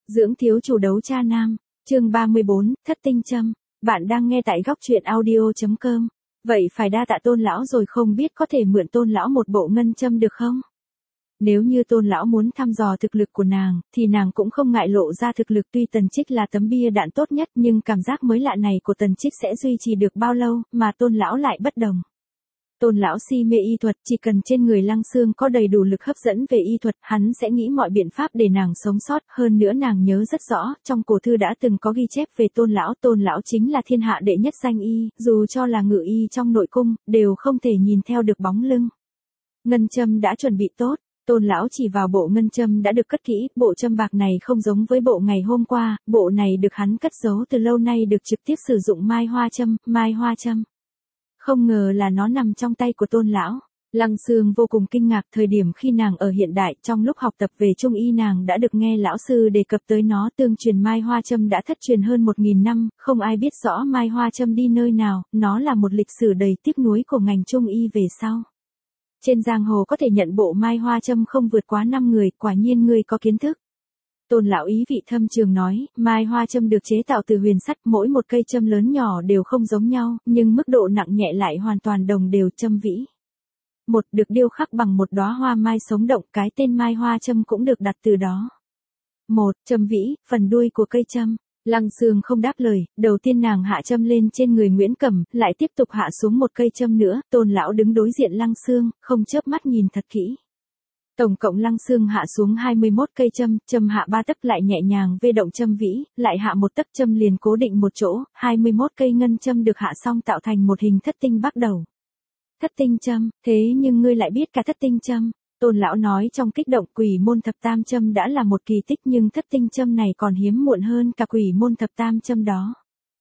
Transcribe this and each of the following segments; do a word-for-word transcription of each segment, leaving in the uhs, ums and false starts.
Dưỡng thiếu chủ đấu cha nam, chương ba mươi bốn, thất tinh châm. Bạn đang nghe tại góc truyện audio.com. Vậy phải đa tạ Tôn lão rồi, không biết có thể mượn Tôn lão một bộ ngân châm được không? Nếu như Tôn lão muốn thăm dò thực lực của nàng, thì nàng cũng không ngại lộ ra thực lực. Tuy Tần Trích là tấm bia đạn tốt nhất, nhưng cảm giác mới lạ này của Tần Trích sẽ duy trì được bao lâu, mà Tôn lão lại bất đồng. Tôn lão si mê y thuật, chỉ cần trên người Lăng Xương có đầy đủ lực hấp dẫn về y thuật, hắn sẽ nghĩ mọi biện pháp để nàng sống sót. Hơn nữa nàng nhớ rất rõ, trong cổ thư đã từng có ghi chép về Tôn lão. Tôn lão chính là thiên hạ đệ nhất danh y, dù cho là ngự y trong nội cung, đều không thể nhìn theo được bóng lưng. Ngân châm đã chuẩn bị tốt. Tôn lão chỉ vào bộ ngân châm đã được cất kỹ. Bộ châm bạc này không giống với bộ ngày hôm qua, bộ này được hắn cất giấu từ lâu nay, được trực tiếp sử dụng mai hoa châm, mai hoa châm. Không ngờ là nó nằm trong tay của Tôn lão. Lăng Xương vô cùng kinh ngạc. Thời điểm khi nàng ở hiện đại, trong lúc học tập về trung y, nàng đã được nghe lão sư đề cập tới nó. Tương truyền mai hoa châm đã thất truyền hơn một nghìn năm, không ai biết rõ mai hoa châm đi nơi nào. Nó là một lịch sử đầy tiếc nuối của ngành trung y về sau. Trên giang hồ có thể nhận bộ mai hoa châm không vượt quá năm người, quả nhiên ngươi có kiến thức. Tôn lão ý vị thâm trường nói, mai hoa châm được chế tạo từ huyền sắt, mỗi một cây châm lớn nhỏ đều không giống nhau, nhưng mức độ nặng nhẹ lại hoàn toàn đồng đều. Châm vĩ một được điêu khắc bằng một đóa hoa mai sống động, cái tên mai hoa châm cũng được đặt từ đó. Một, châm vĩ, phần đuôi của cây châm. Lăng Xương không đáp lời, đầu tiên nàng hạ châm lên trên người Nguyễn Cẩm, lại tiếp tục hạ xuống một cây châm nữa. Tôn lão đứng đối diện Lăng Xương, không chớp mắt nhìn thật kỹ. Tổng cộng Lăng Xương hạ xuống hai mươi mốt cây châm, châm hạ ba tấc lại nhẹ nhàng vê động châm vĩ, lại hạ một tấc châm liền cố định một chỗ. hai mươi mốt cây ngân châm được hạ xong tạo thành một hình thất tinh bắt đầu. Thất tinh châm, thế nhưng ngươi lại biết cả thất tinh châm? Tôn lão nói trong kích động. Quỷ môn thập tam châm đã là một kỳ tích, nhưng thất tinh châm này còn hiếm muộn hơn cả quỷ môn thập tam châm đó.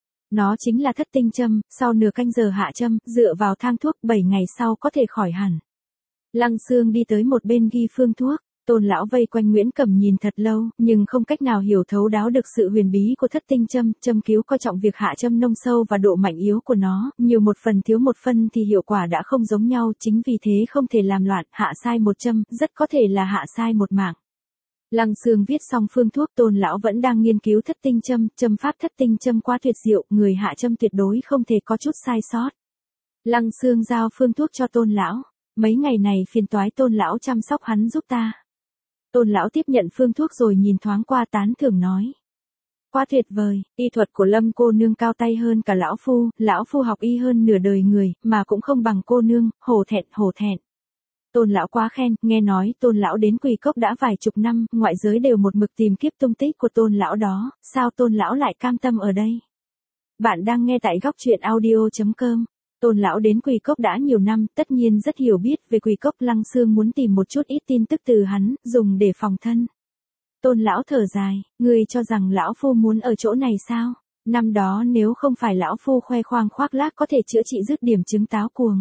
Nó chính là thất tinh châm. Sau nửa canh giờ hạ châm, dựa vào thang thuốc, bảy ngày sau có thể khỏi hẳn. Lăng Xương đi tới một bên ghi phương thuốc. Tôn lão vây quanh Nguyễn Cẩm nhìn thật lâu, nhưng không cách nào hiểu thấu đáo được sự huyền bí của thất tinh châm. Châm cứu coi trọng việc hạ châm nông sâu và độ mạnh yếu của nó, nhiều một phần thiếu một phân thì hiệu quả đã không giống nhau. Chính vì thế không thể làm loạn, hạ sai một châm, rất có thể là hạ sai một mạng. Lăng Xương viết xong phương thuốc, Tôn lão vẫn đang nghiên cứu thất tinh châm. Châm pháp thất tinh châm quá tuyệt diệu, người hạ châm tuyệt đối không thể có chút sai sót. Lăng Xương giao phương thuốc cho Tôn lão. Mấy ngày này phiền toái Tôn lão chăm sóc hắn giúp ta. Tôn lão tiếp nhận phương thuốc rồi nhìn thoáng qua, tán thưởng nói. Quá tuyệt vời, y thuật của Lâm cô nương cao tay hơn cả lão phu, lão phu học y hơn nửa đời người, mà cũng không bằng cô nương, hổ thẹn, hổ thẹn. Tôn lão quá khen, nghe nói Tôn lão đến Quỳ Cốc đã vài chục năm, ngoại giới đều một mực tìm kiếp tung tích của Tôn lão đó, sao Tôn lão lại cam tâm ở đây? Bạn đang nghe tại góc truyện audio.com. Tôn lão đến Quỳ Cốc đã nhiều năm, tất nhiên rất hiểu biết về Quỳ Cốc. Lăng Xương muốn tìm một chút ít tin tức từ hắn, dùng để phòng thân. Tôn lão thở dài, ngươi cho rằng lão phu muốn ở chỗ này sao? Năm đó nếu không phải lão phu khoe khoang khoác lác có thể chữa trị dứt điểm chứng táo cuồng.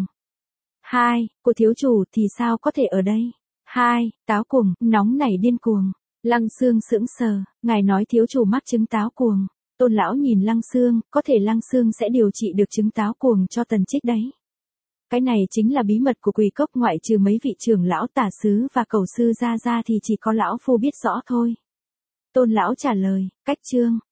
Hai, của thiếu chủ thì sao có thể ở đây? Hai, táo cuồng, nóng nảy điên cuồng. Lăng Xương sững sờ, ngài nói thiếu chủ mắc chứng táo cuồng. Tôn lão nhìn Lăng Xương, có thể Lăng Xương sẽ điều trị được chứng táo cuồng cho Tần Trích đấy. Cái này chính là bí mật của Quỳ Cốc, ngoại trừ mấy vị trưởng lão tả sứ và cầu sư ra ra thì chỉ có lão phu biết rõ thôi. Tôn lão trả lời, cách chương.